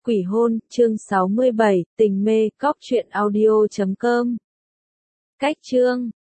Quỷ hôn, chương 67, tình mê, cóc truyện audio.com. Cách chương